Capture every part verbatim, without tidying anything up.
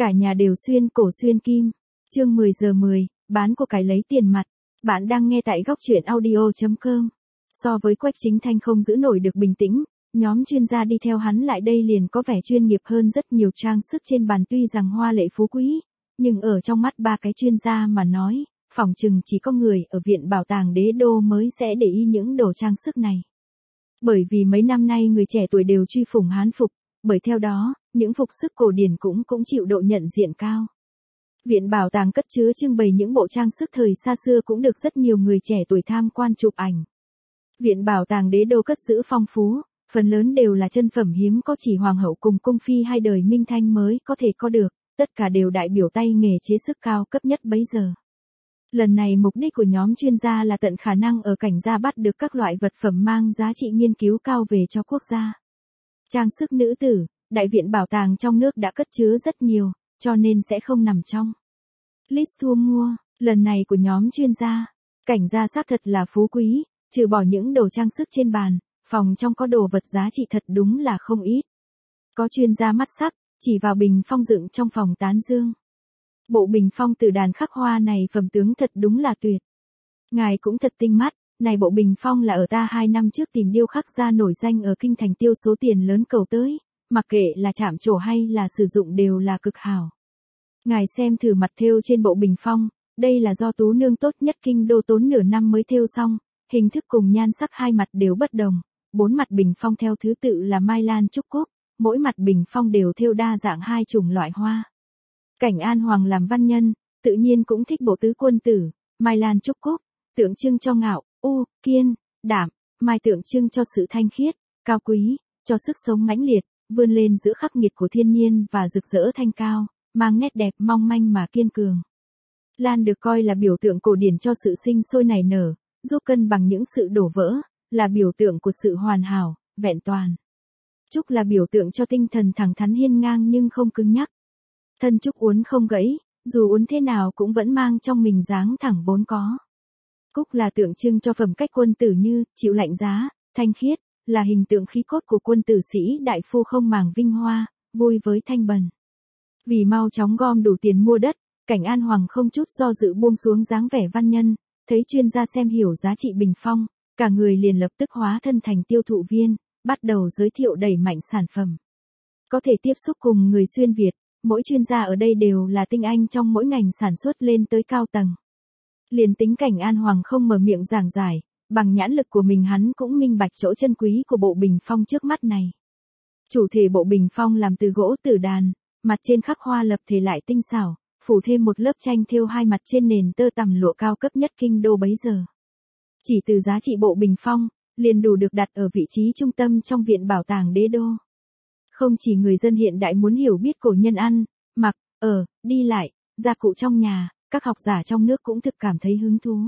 Cả nhà đều xuyên cổ xuyên kim. Chương mười giờ mười, bán của cải lấy tiền mặt. Bạn đang nghe tại góc truyện audio chấm com. So với Quách Chính Thanh không giữ nổi được bình tĩnh, nhóm chuyên gia đi theo hắn lại đây liền có vẻ chuyên nghiệp hơn rất nhiều. Trang sức trên bàn tuy rằng hoa lệ phú quý, nhưng ở trong mắt ba cái chuyên gia mà nói, phỏng chừng chỉ có người ở Viện Bảo tàng Đế Đô mới sẽ để ý những đồ trang sức này. Bởi vì mấy năm nay người trẻ tuổi đều truy phủng Hán phục, bởi theo đó, những phục sức cổ điển cũng cũng chịu độ nhận diện cao. Viện Bảo tàng cất chứa trưng bày những bộ trang sức thời xa xưa cũng được rất nhiều người trẻ tuổi tham quan chụp ảnh. Viện Bảo tàng Đế Đô cất giữ phong phú, phần lớn đều là chân phẩm hiếm có, chỉ hoàng hậu cùng cung phi hai đời Minh Thanh mới có thể có được, tất cả đều đại biểu tay nghề chế sức cao cấp nhất bấy giờ. Lần này mục đích của nhóm chuyên gia là tận khả năng ở Cảnh Gia bắt được các loại vật phẩm mang giá trị nghiên cứu cao về cho quốc gia. Trang sức nữ tử, Đại viện Bảo tàng trong nước đã cất chứa rất nhiều, cho nên sẽ không nằm trong list thu mua lần này của nhóm chuyên gia. Cảnh Gia xác thật là phú quý, trừ bỏ những đồ trang sức trên bàn, phòng trong có đồ vật giá trị thật đúng là không ít. Có chuyên gia mắt sắc, chỉ vào bình phong dựng trong phòng tán dương. Bộ bình phong từ đàn khắc hoa này phẩm tướng thật đúng là tuyệt. Ngài cũng thật tinh mắt, này bộ bình phong là ở ta hai năm trước tìm điêu khắc gia nổi danh ở kinh thành tiêu số tiền lớn cầu tới, mặc kệ là chạm trổ hay là sử dụng đều là cực hảo. Ngài xem thử mặt thêu trên bộ bình phong, đây là do tú nương tốt nhất kinh đô tốn nửa năm mới thêu xong, hình thức cùng nhan sắc hai mặt đều bất đồng, bốn mặt bình phong theo thứ tự là mai lan trúc cúc, mỗi mặt bình phong đều thêu đa dạng hai chủng loại hoa. Cảnh An Hoàng làm văn nhân, tự nhiên cũng thích bộ tứ quân tử, mai lan trúc cúc, tượng trưng cho ngạo, u, kiên, đảm, mai tượng trưng cho sự thanh khiết, cao quý, cho sức sống mãnh liệt, vươn lên giữa khắc nghiệt của thiên nhiên và rực rỡ thanh cao, mang nét đẹp mong manh mà kiên cường. Lan được coi là biểu tượng cổ điển cho sự sinh sôi nảy nở, giúp cân bằng những sự đổ vỡ, là biểu tượng của sự hoàn hảo, vẹn toàn. Trúc là biểu tượng cho tinh thần thẳng thắn hiên ngang nhưng không cứng nhắc. Thân trúc uốn không gãy, dù uốn thế nào cũng vẫn mang trong mình dáng thẳng vốn có. Cúc là tượng trưng cho phẩm cách quân tử như chịu lạnh giá, thanh khiết, là hình tượng khí cốt của quân tử sĩ đại phu không màng vinh hoa, vui với thanh bần. Vì mau chóng gom đủ tiền mua đất, Cảnh An Hoàng không chút do dự buông xuống dáng vẻ văn nhân, thấy chuyên gia xem hiểu giá trị bình phong, cả người liền lập tức hóa thân thành tiêu thụ viên, bắt đầu giới thiệu đẩy mạnh sản phẩm. Có thể tiếp xúc cùng người xuyên Việt, mỗi chuyên gia ở đây đều là tinh anh trong mỗi ngành sản xuất lên tới cao tầng. Liền tính Cảnh An Hoàng không mở miệng giảng giải, bằng nhãn lực của mình hắn cũng minh bạch chỗ chân quý của bộ bình phong trước mắt này. Chủ thể bộ bình phong làm từ gỗ tử đàn, mặt trên khắc hoa lập thể lại tinh xảo, phủ thêm một lớp tranh thêu hai mặt trên nền tơ tằm lụa cao cấp nhất kinh đô bấy giờ. Chỉ từ giá trị bộ bình phong, liền đủ được đặt ở vị trí trung tâm trong Viện Bảo tàng Đế Đô. Không chỉ người dân hiện đại muốn hiểu biết cổ nhân ăn, mặc, ở, đi lại, gia cụ trong nhà, các học giả trong nước cũng thực cảm thấy hứng thú.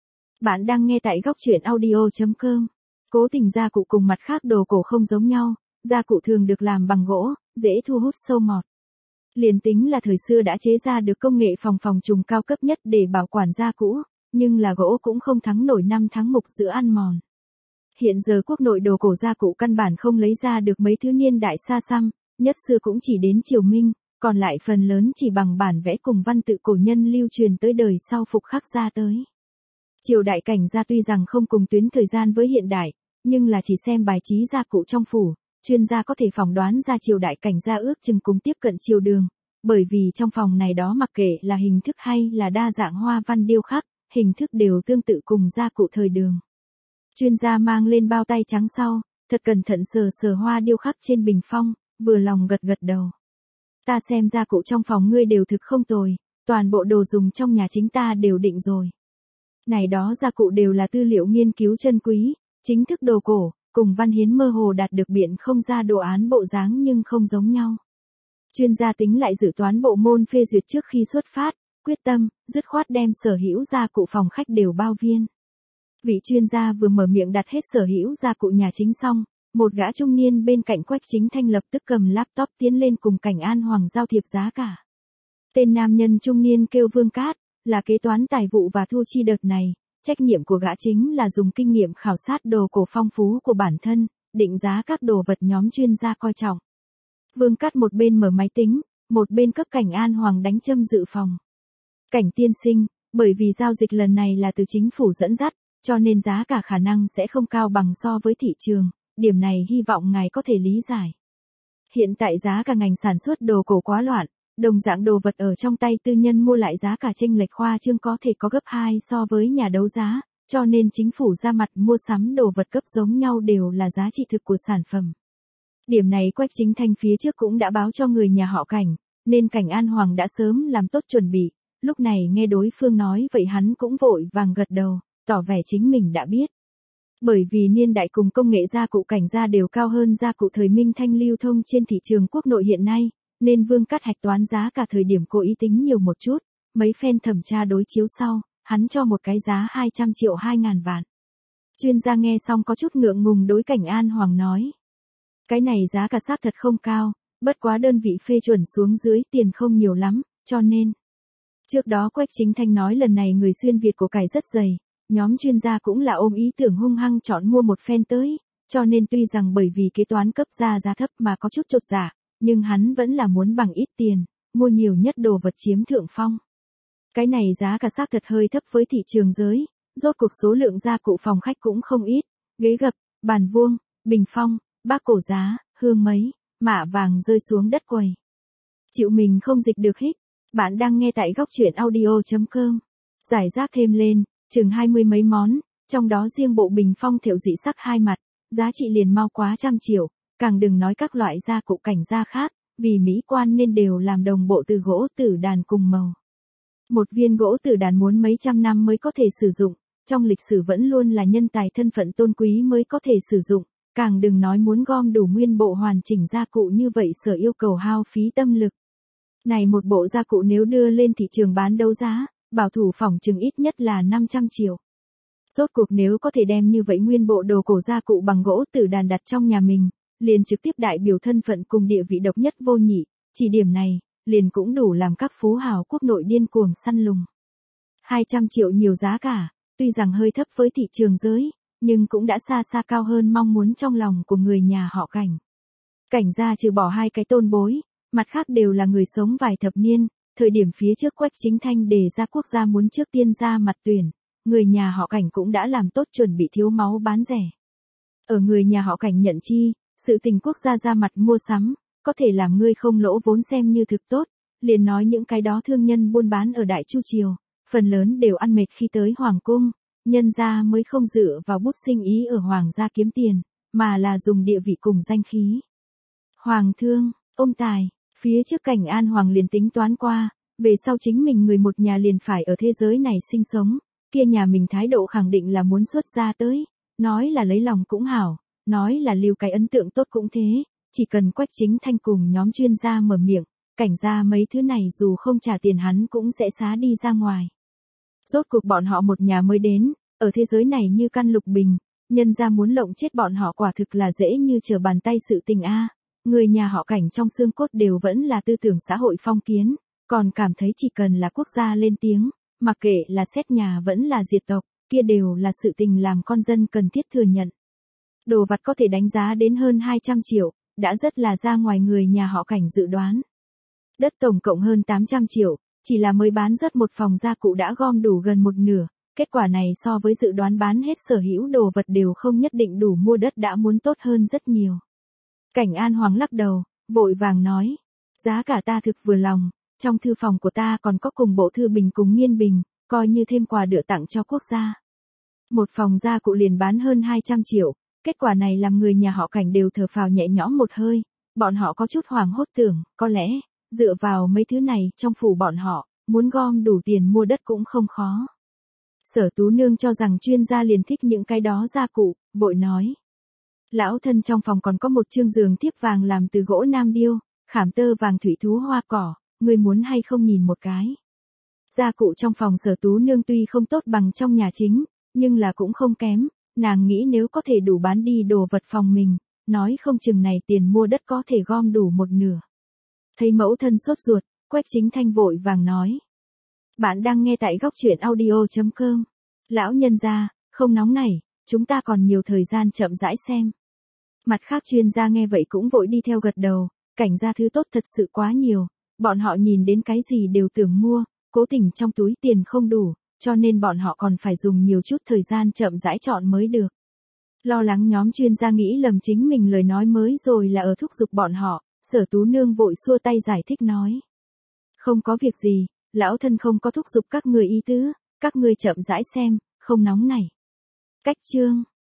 Bạn đang nghe tại góc truyện audio chấm com. Cố tình gia cụ cùng mặt khác đồ cổ không giống nhau, gia cụ thường được làm bằng gỗ, dễ thu hút sâu mọt. Liền tính là thời xưa đã chế ra được công nghệ phòng phòng trùng cao cấp nhất để bảo quản gia cũ, nhưng là gỗ cũng không thắng nổi năm tháng mục giữa ăn mòn. Hiện giờ quốc nội đồ cổ gia cụ căn bản không lấy ra được mấy thứ niên đại xa xăm, nhất xưa cũng chỉ đến triều Minh, còn lại phần lớn chỉ bằng bản vẽ cùng văn tự cổ nhân lưu truyền tới đời sau phục khắc ra tới. Triều đại Cảnh Gia tuy rằng không cùng tuyến thời gian với hiện đại, nhưng là chỉ xem bài trí gia cụ trong phủ, chuyên gia có thể phỏng đoán ra triều đại Cảnh Gia ước chừng cùng tiếp cận triều Đường, bởi vì trong phòng này đó mặc kệ là hình thức hay là đa dạng hoa văn điêu khắc, hình thức đều tương tự cùng gia cụ thời Đường. Chuyên gia mang lên bao tay trắng sau, thật cẩn thận sờ sờ hoa điêu khắc trên bình phong, vừa lòng gật gật đầu. Ta xem gia cụ trong phòng ngươi đều thực không tồi, toàn bộ đồ dùng trong nhà chính ta đều định rồi. Này đó gia cụ đều là tư liệu nghiên cứu chân quý, chính thức đồ cổ, cùng văn hiến mơ hồ đạt được biện không ra đồ án bộ dáng nhưng không giống nhau. Chuyên gia tính lại dự toán bộ môn phê duyệt trước khi xuất phát, quyết tâm, dứt khoát đem sở hữu gia cụ phòng khách đều bao viên. Vị chuyên gia vừa mở miệng đặt hết sở hữu gia cụ nhà chính xong, một gã trung niên bên cạnh Quách Chính Thanh lập tức cầm laptop tiến lên cùng Cảnh An Hoàng giao thiệp giá cả. Tên nam nhân trung niên kêu Vương Cát, là kế toán tài vụ và thu chi đợt này, trách nhiệm của gã chính là dùng kinh nghiệm khảo sát đồ cổ phong phú của bản thân, định giá các đồ vật nhóm chuyên gia coi trọng. Vương Cát một bên mở máy tính, một bên cấp Cảnh An Hoàng đánh châm dự phòng. Cảnh tiên sinh, bởi vì giao dịch lần này là từ chính phủ dẫn dắt, cho nên giá cả khả năng sẽ không cao bằng so với thị trường, điểm này hy vọng ngài có thể lý giải. Hiện tại giá cả ngành sản xuất đồ cổ quá loạn, đồng dạng đồ vật ở trong tay tư nhân mua lại giá cả chênh lệch khoa trương có thể có gấp hai so với nhà đấu giá, cho nên chính phủ ra mặt mua sắm đồ vật cấp giống nhau đều là giá trị thực của sản phẩm. Điểm này Quách Chính Thanh phía trước cũng đã báo cho người nhà họ Cảnh, nên Cảnh An Hoàng đã sớm làm tốt chuẩn bị, lúc này nghe đối phương nói vậy hắn cũng vội vàng gật đầu, tỏ vẻ chính mình đã biết. Bởi vì niên đại cùng công nghệ gia cụ Cảnh gia đều cao hơn gia cụ thời Minh Thanh lưu thông trên thị trường quốc nội hiện nay, nên Vương Cát hạch toán giá cả thời điểm cố ý tính nhiều một chút, mấy phen thẩm tra đối chiếu sau, hắn cho một cái giá hai trăm triệu hai ngàn vạn. Chuyên gia nghe xong có chút ngượng ngùng đối Cảnh An Hoàng nói. Cái này giá cả xác thật không cao, bất quá đơn vị phê chuẩn xuống dưới tiền không nhiều lắm, cho nên. Trước đó Quách Chính Thanh nói lần này người xuyên Việt của cải rất dày, nhóm chuyên gia cũng là ôm ý tưởng hung hăng chọn mua một phen tới, cho nên tuy rằng bởi vì kế toán cấp ra giá thấp mà có chút chột dạ, nhưng hắn vẫn là muốn bằng ít tiền, mua nhiều nhất đồ vật chiếm thượng phong. Cái này giá cả xác thật hơi thấp với thị trường giới, rốt cuộc số lượng gia cụ phòng khách cũng không ít, ghế gập, bàn vuông, bình phong, bác cổ giá, hương mấy, mạ vàng rơi xuống đất quầy. Chịu mình không dịch được hít, bạn đang nghe tại góc truyện audio.com. Giải rác thêm lên, chừng hai mươi mấy món, trong đó riêng bộ bình phong thiệu dị sắc hai mặt, giá trị liền mau quá trăm triệu, càng đừng nói các loại gia cụ Cảnh gia khác, vì mỹ quan nên đều làm đồng bộ từ gỗ tử đàn cùng màu. Một viên gỗ tử đàn muốn mấy trăm năm mới có thể sử dụng, trong lịch sử vẫn luôn là nhân tài thân phận tôn quý mới có thể sử dụng, càng đừng nói muốn gom đủ nguyên bộ hoàn chỉnh gia cụ như vậy sở yêu cầu hao phí tâm lực. Này một bộ gia cụ nếu đưa lên thị trường bán đấu giá, bảo thủ phỏng chừng ít nhất là năm trăm triệu. Rốt cuộc nếu có thể đem như vậy nguyên bộ đồ cổ gia cụ bằng gỗ tử đàn đặt trong nhà mình, liền trực tiếp đại biểu thân phận cùng địa vị độc nhất vô nhị, chỉ điểm này, liền cũng đủ làm các phú hào quốc nội điên cuồng săn lùng. hai trăm triệu nhiều giá cả, tuy rằng hơi thấp với thị trường giới, nhưng cũng đã xa xa cao hơn mong muốn trong lòng của người nhà họ Cảnh. Cảnh gia trừ bỏ hai cái tôn bối, mặt khác đều là người sống vài thập niên, thời điểm phía trước Quách Chính Thanh đề ra quốc gia muốn trước tiên ra mặt tuyển, người nhà họ Cảnh cũng đã làm tốt chuẩn bị thiếu máu bán rẻ. Ở người nhà họ Cảnh nhận chi, sự tình quốc gia ra mặt mua sắm, có thể làm ngươi không lỗ vốn xem như thực tốt, liền nói những cái đó thương nhân buôn bán ở Đại Chu Triều, phần lớn đều ăn mệt khi tới Hoàng Cung, nhân gia mới không dựa vào bút sinh ý ở Hoàng gia kiếm tiền, mà là dùng địa vị cùng danh khí. Hoàng thương, ông tài, phía trước Cảnh An Hoàng liền tính toán qua, về sau chính mình người một nhà liền phải ở thế giới này sinh sống, kia nhà mình thái độ khẳng định là muốn xuất ra tới, nói là lấy lòng cũng hảo, nói là lưu cái ấn tượng tốt cũng thế, chỉ cần Quách Chính Thanh cùng nhóm chuyên gia mở miệng, Cảnh gia mấy thứ này dù không trả tiền hắn cũng sẽ xá đi ra ngoài. Rốt cuộc bọn họ một nhà mới đến, ở thế giới này như căn lục bình, nhân gia muốn lộng chết bọn họ quả thực là dễ như trở bàn tay sự tình a. Người nhà họ Cảnh trong xương cốt đều vẫn là tư tưởng xã hội phong kiến, còn cảm thấy chỉ cần là quốc gia lên tiếng, mặc kệ là xét nhà vẫn là diệt tộc, kia đều là sự tình làm con dân cần thiết thừa nhận. Đồ vật có thể đánh giá đến hơn hai trăm triệu, đã rất là ra ngoài người nhà họ Cảnh dự đoán. Đất tổng cộng hơn tám trăm triệu, chỉ là mới bán rất một phòng gia cụ đã gom đủ gần một nửa, kết quả này so với dự đoán bán hết sở hữu đồ vật đều không nhất định đủ mua đất đã muốn tốt hơn rất nhiều. Cảnh An Hoàng lắc đầu, vội vàng nói, giá cả ta thực vừa lòng, trong thư phòng của ta còn có cùng bộ thư bình cùng nghiên bình, coi như thêm quà đựa tặng cho quốc gia. Một phòng gia cụ liền bán hơn hai trăm triệu, kết quả này làm người nhà họ Cảnh đều thở phào nhẹ nhõm một hơi, bọn họ có chút hoảng hốt tưởng, có lẽ, dựa vào mấy thứ này trong phủ bọn họ, muốn gom đủ tiền mua đất cũng không khó. Sở Tú Nương cho rằng chuyên gia liền thích những cái đó gia cụ, vội nói. Lão thân trong phòng còn có một chương giường thiếp vàng làm từ gỗ nam điêu, khảm tơ vàng thủy thú hoa cỏ, người muốn hay không nhìn một cái. Gia cụ trong phòng Sở Tú Nương tuy không tốt bằng trong nhà chính, nhưng là cũng không kém, nàng nghĩ nếu có thể đủ bán đi đồ vật phòng mình, nói không chừng này tiền mua đất có thể gom đủ một nửa. Thấy mẫu thân sốt ruột, Quách Chính Thanh vội vàng nói. Bạn đang nghe tại góc truyện audio.com. Lão nhân gia, không nóng nảy, chúng ta còn nhiều thời gian chậm rãi xem. Mặt khác chuyên gia nghe vậy cũng vội đi theo gật đầu, Cảnh gia thứ tốt thật sự quá nhiều, bọn họ nhìn đến cái gì đều tưởng mua, cố tình trong túi tiền không đủ, cho nên bọn họ còn phải dùng nhiều chút thời gian chậm rãi chọn mới được. Lo lắng nhóm chuyên gia nghĩ lầm chính mình lời nói mới rồi là ở thúc giục bọn họ, Sở Tú Nương vội xua tay giải thích nói. Không có việc gì, lão thân không có thúc giục các người ý tứ, các ngươi chậm rãi xem, không nóng này. Cách chương